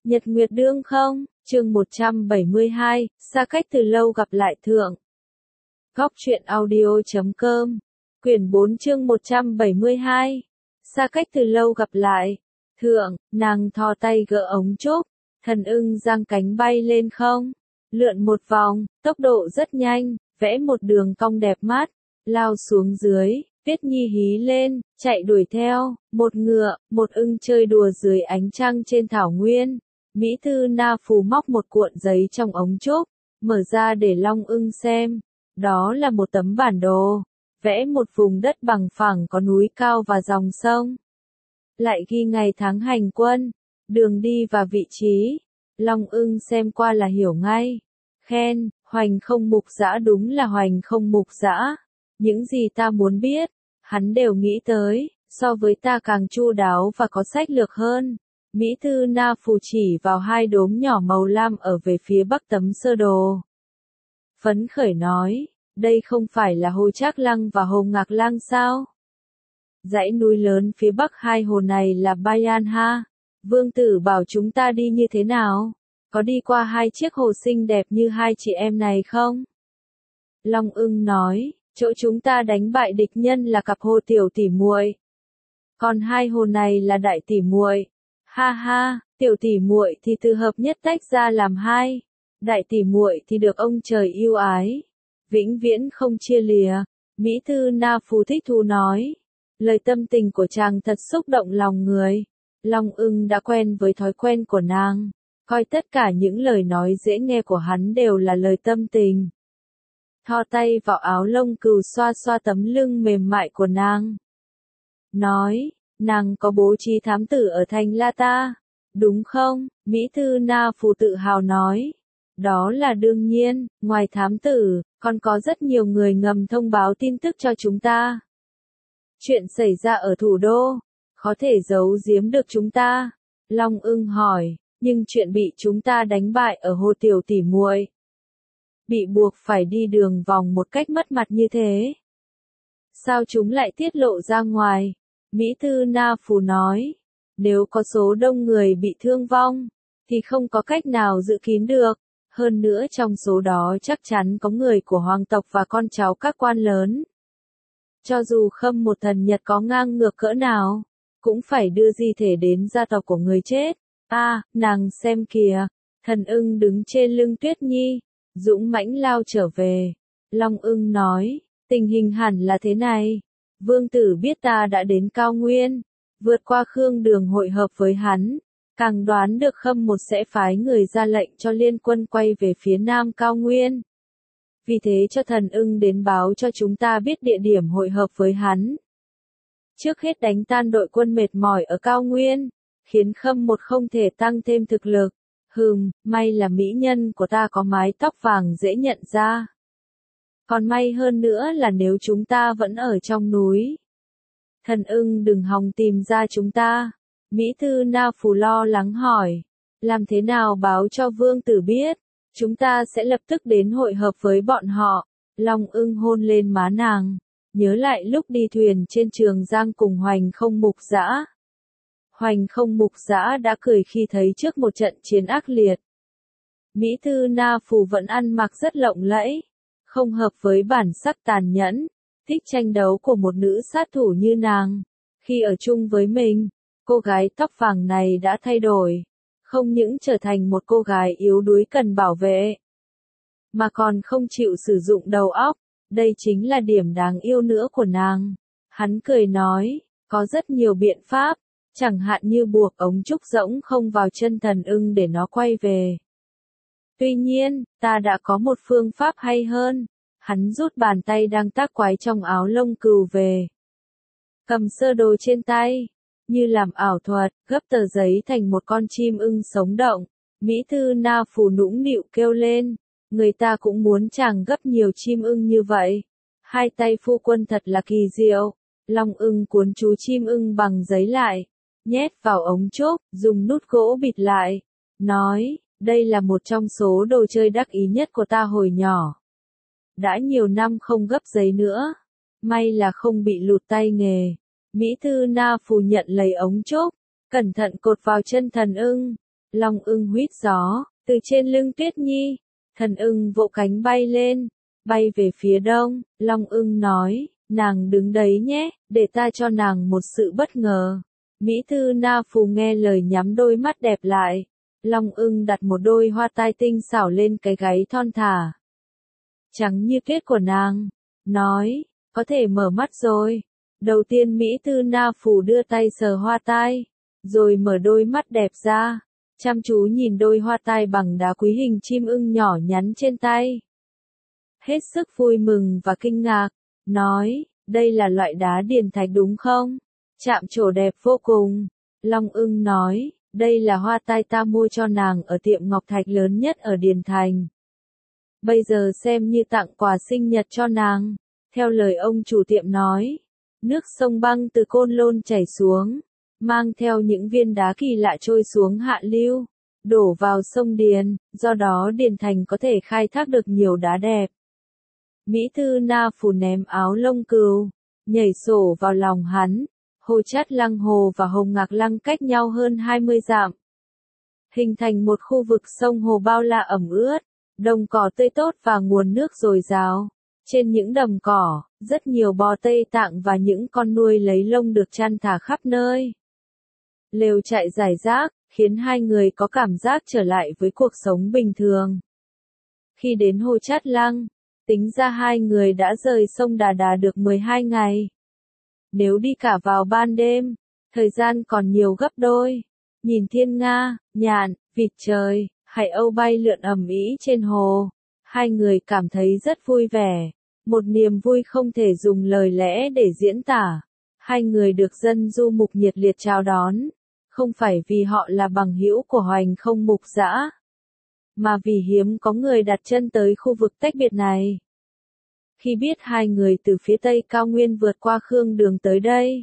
Nhật Nguyệt Đương không, chương 172, xa cách từ lâu gặp lại thượng. Góc truyện audio.com, quyển 4 chương 172, xa cách từ lâu gặp lại. Thượng, nàng thò tay gỡ ống trúc, Thần Ưng giang cánh bay lên không, lượn một vòng, tốc độ rất nhanh, vẽ một đường cong đẹp mắt, lao xuống dưới. Tuyết Nhi hí lên, chạy đuổi theo, một ngựa, một ưng chơi đùa dưới ánh trăng trên thảo nguyên. Mỹ Thư Na Phù móc một cuộn giấy trong ống trúc, mở ra để Long Ưng xem. Đó là một tấm bản đồ, vẽ một vùng đất bằng phẳng có núi cao và dòng sông. Lại ghi ngày tháng hành quân, đường đi và vị trí. Long Ưng xem qua là hiểu ngay. Khen, Hoành Không Mục Dã đúng là Hoành Không Mục Dã. Những gì ta muốn biết, hắn đều nghĩ tới, so với ta càng chu đáo và có sách lược hơn. Mỹ Thư Na Phù chỉ vào hai đốm nhỏ màu lam ở về phía bắc tấm sơ đồ. Phấn khởi nói, đây không phải là Hồ Trác Lăng và Hồ Ngạc Lăng sao? Dãy núi lớn phía bắc hai hồ này là Bayan Ha. Vương tử bảo chúng ta đi như thế nào? Có đi qua hai chiếc hồ xinh đẹp như hai chị em này không? Long Ưng nói, chỗ chúng ta đánh bại địch nhân là cặp hồ tiểu tỷ muội. Còn hai hồ này là đại tỷ muội. Ha ha, tiểu tỷ muội thì từ hợp nhất tách ra làm hai, đại tỷ muội thì được ông trời yêu ái, vĩnh viễn không chia lìa. Mỹ Thư Na Phù thích thú nói, lời tâm tình của chàng thật xúc động lòng người. Long Ưng đã quen với thói quen của nàng, coi tất cả những lời nói dễ nghe của hắn đều là lời tâm tình. Thò tay vào áo lông cừu xoa xoa tấm lưng mềm mại của nàng. Nói, nàng có bố trí thám tử ở thành La Ta, đúng không? Mỹ Thư Na Phù tự hào nói. Đó là đương nhiên, ngoài thám tử, còn có rất nhiều người ngầm thông báo tin tức cho chúng ta. Chuyện xảy ra ở thủ đô, có thể giấu giếm được chúng ta? Long Ưng hỏi, nhưng chuyện bị chúng ta đánh bại ở hồ tiểu tỷ muội, bị buộc phải đi đường vòng một cách mất mặt như thế, sao chúng lại tiết lộ ra ngoài? Mỹ Thư Na Phù nói, nếu có số đông người bị thương vong, thì không có cách nào dự kín được. Hơn nữa trong số đó chắc chắn có người của hoàng tộc và con cháu các quan lớn. Cho dù Khâm Một Thần Nhật có ngang ngược cỡ nào, cũng phải đưa di thể đến gia tộc của người chết. Nàng xem kìa, Thần Ưng đứng trên lưng Tuyết Nhi, dũng mãnh lao trở về. Long Ưng nói, tình hình hẳn là thế này. Vương tử biết ta đã đến cao nguyên, vượt qua Khương Đường hội hợp với hắn, càng đoán được Khâm Một sẽ phái người ra lệnh cho liên quân quay về phía nam cao nguyên. Vì thế cho Thần Ưng đến báo cho chúng ta biết địa điểm hội hợp với hắn. Trước hết đánh tan đội quân mệt mỏi ở cao nguyên, khiến Khâm Một không thể tăng thêm thực lực. May là mỹ nhân của ta có mái tóc vàng dễ nhận ra. Còn may hơn nữa là nếu chúng ta vẫn ở trong núi, Thần Ưng đừng hòng tìm ra chúng ta. Mỹ Thư Na Phù lo lắng hỏi, làm thế nào báo cho vương tử biết? Chúng ta sẽ lập tức đến hội hợp với bọn họ. Long Ưng hôn lên má nàng, nhớ lại lúc đi thuyền trên Trường Giang cùng Hoành Không Mục Dã. Hoành Không Mục Dã đã cười khi thấy trước một trận chiến ác liệt. Mỹ Thư Na Phù vẫn ăn mặc rất lộng lẫy, không hợp với bản sắc tàn nhẫn, thích tranh đấu của một nữ sát thủ như nàng. Khi ở chung với mình, cô gái tóc vàng này đã thay đổi, không những trở thành một cô gái yếu đuối cần bảo vệ, mà còn không chịu sử dụng đầu óc. Đây chính là điểm đáng yêu nữa của nàng. Hắn cười nói, có rất nhiều biện pháp, chẳng hạn như buộc ống trúc rỗng không vào chân Thần Ưng để nó quay về. Tuy nhiên, ta đã có một phương pháp hay hơn. Hắn rút bàn tay đang tác quái trong áo lông cừu về, cầm sơ đồ trên tay, như làm ảo thuật, gấp tờ giấy thành một con chim ưng sống động. Mỹ Thư Na Phù nũng nịu kêu lên, người ta cũng muốn chàng gấp nhiều chim ưng như vậy. Hai tay phu quân thật là kỳ diệu. Long Ưng cuốn chú chim ưng bằng giấy lại, nhét vào ống trúc, dùng nút gỗ bịt lại, nói, đây là một trong số đồ chơi đắc ý nhất của ta hồi nhỏ. Đã nhiều năm không gấp giấy nữa, may là không bị lụt tay nghề. Mỹ Thư Na Phù nhận lấy ống trúc, cẩn thận cột vào chân Thần Ưng. Long ưng huýt gió, từ trên lưng Tuyết Nhi, thần ưng vỗ cánh bay lên, bay về phía đông, Long ưng nói, nàng đứng đấy nhé, để ta cho nàng một sự bất ngờ. Mỹ Tư Na Phù nghe lời nhắm đôi mắt đẹp lại, Long ưng đặt một đôi hoa tai tinh xảo lên cái gáy thon thả, trắng như tuyết của nàng, nói, có thể mở mắt rồi. Đầu tiên Mỹ Tư Na Phù đưa tay sờ hoa tai, rồi mở đôi mắt đẹp ra, chăm chú nhìn đôi hoa tai bằng đá quý hình chim ưng nhỏ nhắn trên tay. Hết sức vui mừng và kinh ngạc, nói, đây là loại đá điền thạch đúng không? Chạm trổ đẹp vô cùng. Long ưng nói, đây là hoa tai ta mua cho nàng ở tiệm ngọc thạch lớn nhất ở Điền Thành. Bây giờ xem như tặng quà sinh nhật cho nàng. Theo lời ông chủ tiệm nói, nước sông băng từ Côn Lôn chảy xuống, mang theo những viên đá kỳ lạ trôi xuống hạ lưu, đổ vào sông Điền, do đó Điền Thành có thể khai thác được nhiều đá đẹp. Mỹ Tư Na Phù ném áo lông cừu, nhảy sổ vào lòng hắn. Hồ Chát Lăng Hồ và Hồng Ngạc Lăng cách nhau hơn 20 dặm, hình thành một khu vực sông hồ bao la ẩm ướt, đồng cỏ tươi tốt và nguồn nước dồi dào. Trên những đầm cỏ, rất nhiều bò Tây Tạng và những con nuôi lấy lông được chăn thả khắp nơi. Lều trại rải rác, khiến hai người có cảm giác trở lại với cuộc sống bình thường. Khi đến Hồ Chát Lăng, tính ra hai người đã rời sông Đà Đà được 12 ngày. Nếu đi cả vào ban đêm, thời gian còn nhiều gấp đôi. Nhìn thiên nga, nhạn, vịt trời, hải âu bay lượn ầm ĩ trên hồ, hai người cảm thấy rất vui vẻ. Một niềm vui không thể dùng lời lẽ để diễn tả. Hai người được dân du mục nhiệt liệt chào đón, không phải vì họ là bằng hữu của Hoành Không Mục Dã, mà vì hiếm có người đặt chân tới khu vực tách biệt này. Khi biết hai người từ phía Tây cao nguyên vượt qua Khương Đường tới đây,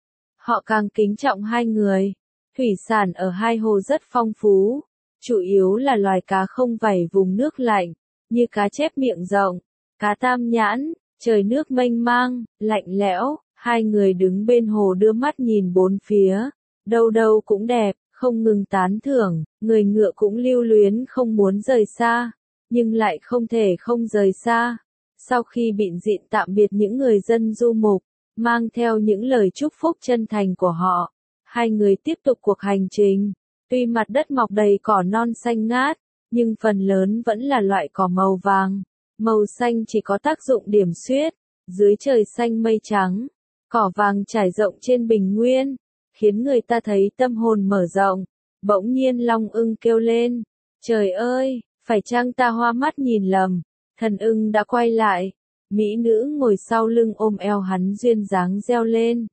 họ càng kính trọng hai người. Thủy sản ở hai hồ rất phong phú, chủ yếu là loài cá không vảy vùng nước lạnh, như cá chép miệng rộng, cá tam nhãn. Trời nước mênh mang, lạnh lẽo, hai người đứng bên hồ đưa mắt nhìn bốn phía, đâu đâu cũng đẹp, không ngừng tán thưởng, người ngựa cũng lưu luyến không muốn rời xa, nhưng lại không thể không rời xa. Sau khi bịn dịn tạm biệt những người dân du mục, mang theo những lời chúc phúc chân thành của họ, hai người tiếp tục cuộc hành trình. Tuy mặt đất mọc đầy cỏ non xanh ngát, nhưng phần lớn vẫn là loại cỏ màu vàng. Màu xanh chỉ có tác dụng điểm xuyết, dưới trời xanh mây trắng, cỏ vàng trải rộng trên bình nguyên, khiến người ta thấy tâm hồn mở rộng. Bỗng nhiên Long ưng kêu lên, trời ơi, phải chăng ta hoa mắt nhìn lầm? Thần ưng đã quay lại, mỹ nữ ngồi sau lưng ôm eo hắn duyên dáng reo lên.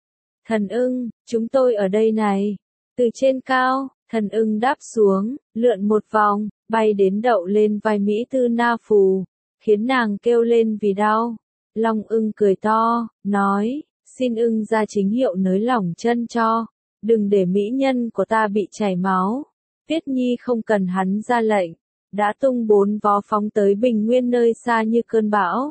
Thần ưng, chúng tôi ở đây này. Từ trên cao, thần ưng đáp xuống, lượn một vòng, bay đến đậu lên vai Mỹ Tư Na Phù, khiến nàng kêu lên vì đau. Long ưng cười to, nói, xin ưng ra chính hiệu nới lỏng chân cho, đừng để mỹ nhân của ta bị chảy máu. Tuyết Nhi không cần hắn ra lệnh, đã tung bốn vó phóng tới bình nguyên nơi xa như cơn bão.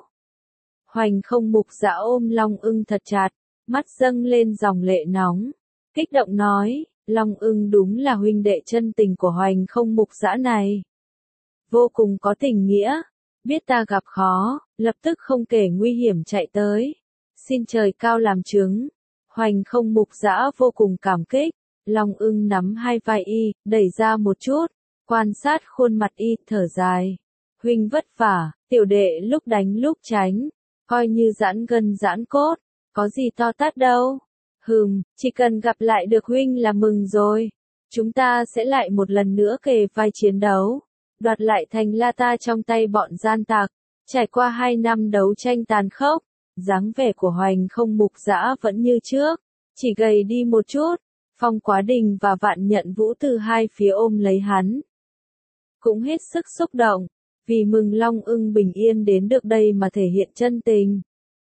Hoành Không Mục Dã ôm Long ưng thật chặt, mắt dâng lên dòng lệ nóng, kích động nói, Long ưng đúng là huynh đệ chân tình của Hoành Không Mục Dã này. Vô cùng có tình nghĩa, biết ta gặp khó, lập tức không kể nguy hiểm chạy tới. Xin trời cao làm chứng. Hoành Không Mục Dã vô cùng cảm kích. Long ưng nắm hai vai y, đẩy ra một chút, quan sát khuôn mặt y, thở dài. Huynh vất vả, tiểu đệ lúc đánh lúc tránh, coi như giãn gân giãn cốt, có gì to tát đâu. Chỉ cần gặp lại được huynh là mừng rồi. Chúng ta sẽ lại một lần nữa kề vai chiến đấu, đoạt lại thành La Ta trong tay bọn gian tặc. Trải qua 2 năm đấu tranh tàn khốc, dáng vẻ của Hoành Không Mục Dã vẫn như trước, chỉ gầy đi một chút. Phong Quá Đình và Vạn Nhận Vũ từ hai phía ôm lấy hắn, cũng hết sức xúc động, vì mừng Long ưng bình yên đến được đây mà thể hiện chân tình.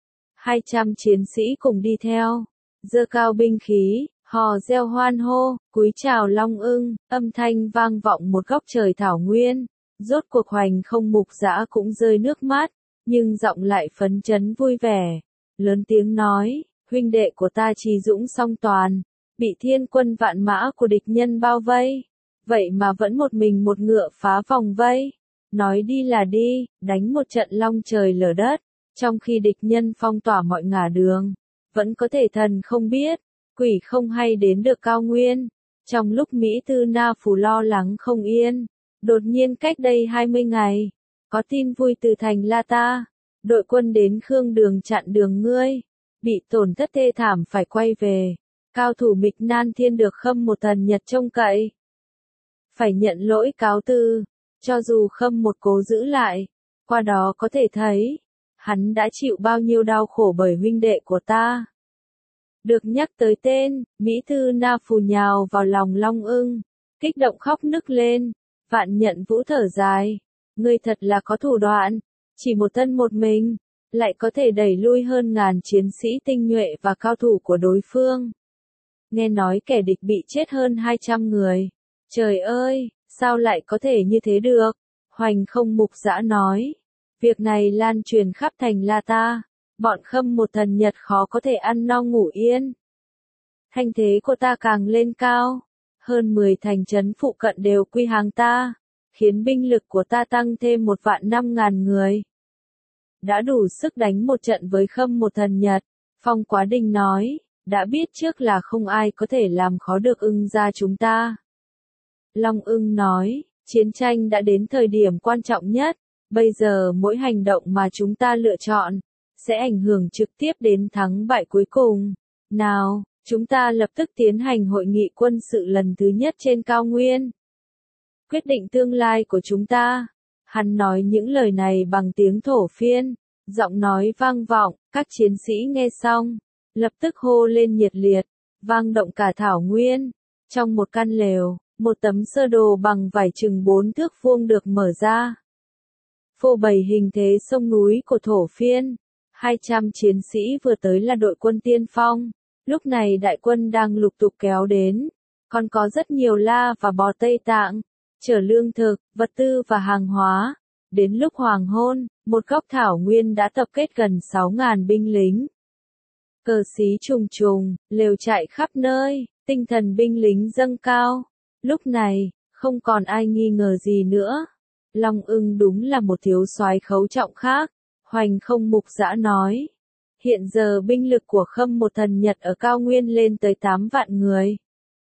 200 chiến sĩ cùng đi theo, giơ cao binh khí, hò reo hoan hô, cúi chào Long ưng, âm thanh vang vọng một góc trời thảo nguyên. Rốt cuộc Hoành Không Mục Dã cũng rơi nước mắt, nhưng giọng lại phấn chấn vui vẻ, lớn tiếng nói, huynh đệ của ta trí dũng song toàn, bị thiên quân vạn mã của địch nhân bao vây, vậy mà vẫn một mình một ngựa phá vòng vây. Nói đi là đi, đánh một trận long trời lở đất, trong khi địch nhân phong tỏa mọi ngả đường, vẫn có thể thần không biết, quỷ không hay đến được cao nguyên. Trong lúc Mỹ Tư Na Phù lo lắng không yên, đột nhiên cách đây 20 ngày, có tin vui từ thành La Ta, đội quân đến Khương Đường chặn đường ngươi, bị tổn thất thê thảm phải quay về, cao thủ Mịch Nan Thiên được Khâm Một Thần Nhật trông cậy, phải nhận lỗi cáo từ, cho dù Khâm Một cố giữ lại, qua đó có thể thấy, hắn đã chịu bao nhiêu đau khổ bởi huynh đệ của ta. Được nhắc tới tên, Mỹ Tư Na Phù nhào vào lòng Long Ưng, kích động khóc nức lên, Vạn Nhận Vũ thở dài, ngươi thật là có thủ đoạn, chỉ một thân một mình, lại có thể đẩy lui hơn ngàn chiến sĩ tinh nhuệ và cao thủ của đối phương. Nghe nói kẻ địch bị chết hơn 200 người, trời ơi, sao lại có thể như thế được? Hoành Không Mục Dã nói, việc này lan truyền khắp thành La Ta. Bọn Khâm Một Thần Nhật khó có thể ăn no ngủ yên. Thanh thế của ta càng lên cao, hơn 10 thành trấn phụ cận đều quy hàng ta, khiến binh lực của ta tăng thêm 1.500.000 người. Đã đủ sức đánh một trận với Khâm Một Thần Nhật, Phong Quá Đình nói, đã biết trước là không ai có thể làm khó được Ưng gia chúng ta. Long Ưng nói, chiến tranh đã đến thời điểm quan trọng nhất, bây giờ mỗi hành động mà chúng ta lựa chọn, sẽ ảnh hưởng trực tiếp đến thắng bại cuối cùng. Nào, chúng ta lập tức tiến hành hội nghị quân sự lần thứ nhất trên cao nguyên. Quyết định tương lai của chúng ta. Hắn nói những lời này bằng tiếng Thổ Phiên, giọng nói vang vọng, các chiến sĩ nghe xong, lập tức hô lên nhiệt liệt, vang động cả thảo nguyên. Trong một căn lều, một tấm sơ đồ bằng vải chừng 4 thước vuông được mở ra. Phô bày hình thế sông núi của Thổ Phiên. 200 chiến sĩ vừa tới là đội quân tiên phong, lúc này đại quân đang lục tục kéo đến, còn có rất nhiều La và Bò Tây Tạng, chở lương thực, vật tư và hàng hóa. Đến lúc hoàng hôn, một góc thảo nguyên đã tập kết gần 6.000 binh lính. Cờ xí trùng trùng, lều trại khắp nơi, tinh thần binh lính dâng cao. Lúc này, không còn ai nghi ngờ gì nữa. Long Ưng đúng là một thiếu soái khấu trọng khác. Hoành Không Mục Dã nói, hiện giờ binh lực của Khâm Một Thần Nhật ở cao nguyên lên tới 8 vạn người.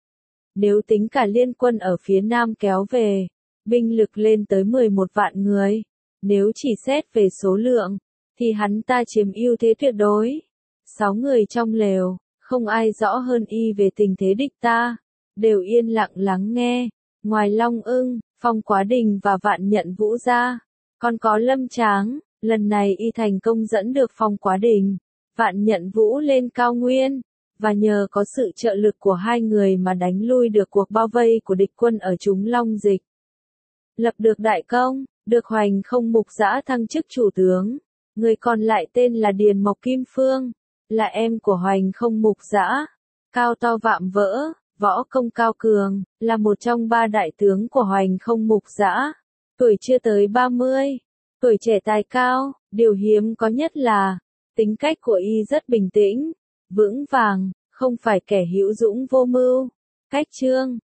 Nếu tính cả liên quân ở phía nam kéo về, binh lực lên tới 11 vạn người. Nếu chỉ xét về số lượng, thì hắn ta chiếm ưu thế tuyệt đối. 6 người trong lều, không ai rõ hơn y về tình thế địch ta, đều yên lặng lắng nghe. Ngoài Long Ưng, Phong Quá Đình và Vạn Nhận Vũ ra, còn có Lâm Tráng. Lần này y thành công dẫn được Phong Quá Đình, Vạn Nhận Vũ lên cao nguyên, và nhờ có sự trợ lực của hai người mà đánh lui được cuộc bao vây của địch quân ở Trúng Long Dịch. Lập được đại công, được Hoành Không Mục Dã thăng chức chủ tướng. Người còn lại tên là Điền Mộc Kim Phương, là em của Hoành Không Mục Dã, cao to vạm vỡ, võ công cao cường, là một trong 3 đại tướng của Hoành Không Mục Dã, tuổi chưa tới 30. Tuổi trẻ tài cao, điều hiếm có nhất là, tính cách của y rất bình tĩnh, vững vàng, không phải kẻ hữu dũng vô mưu. Cách chương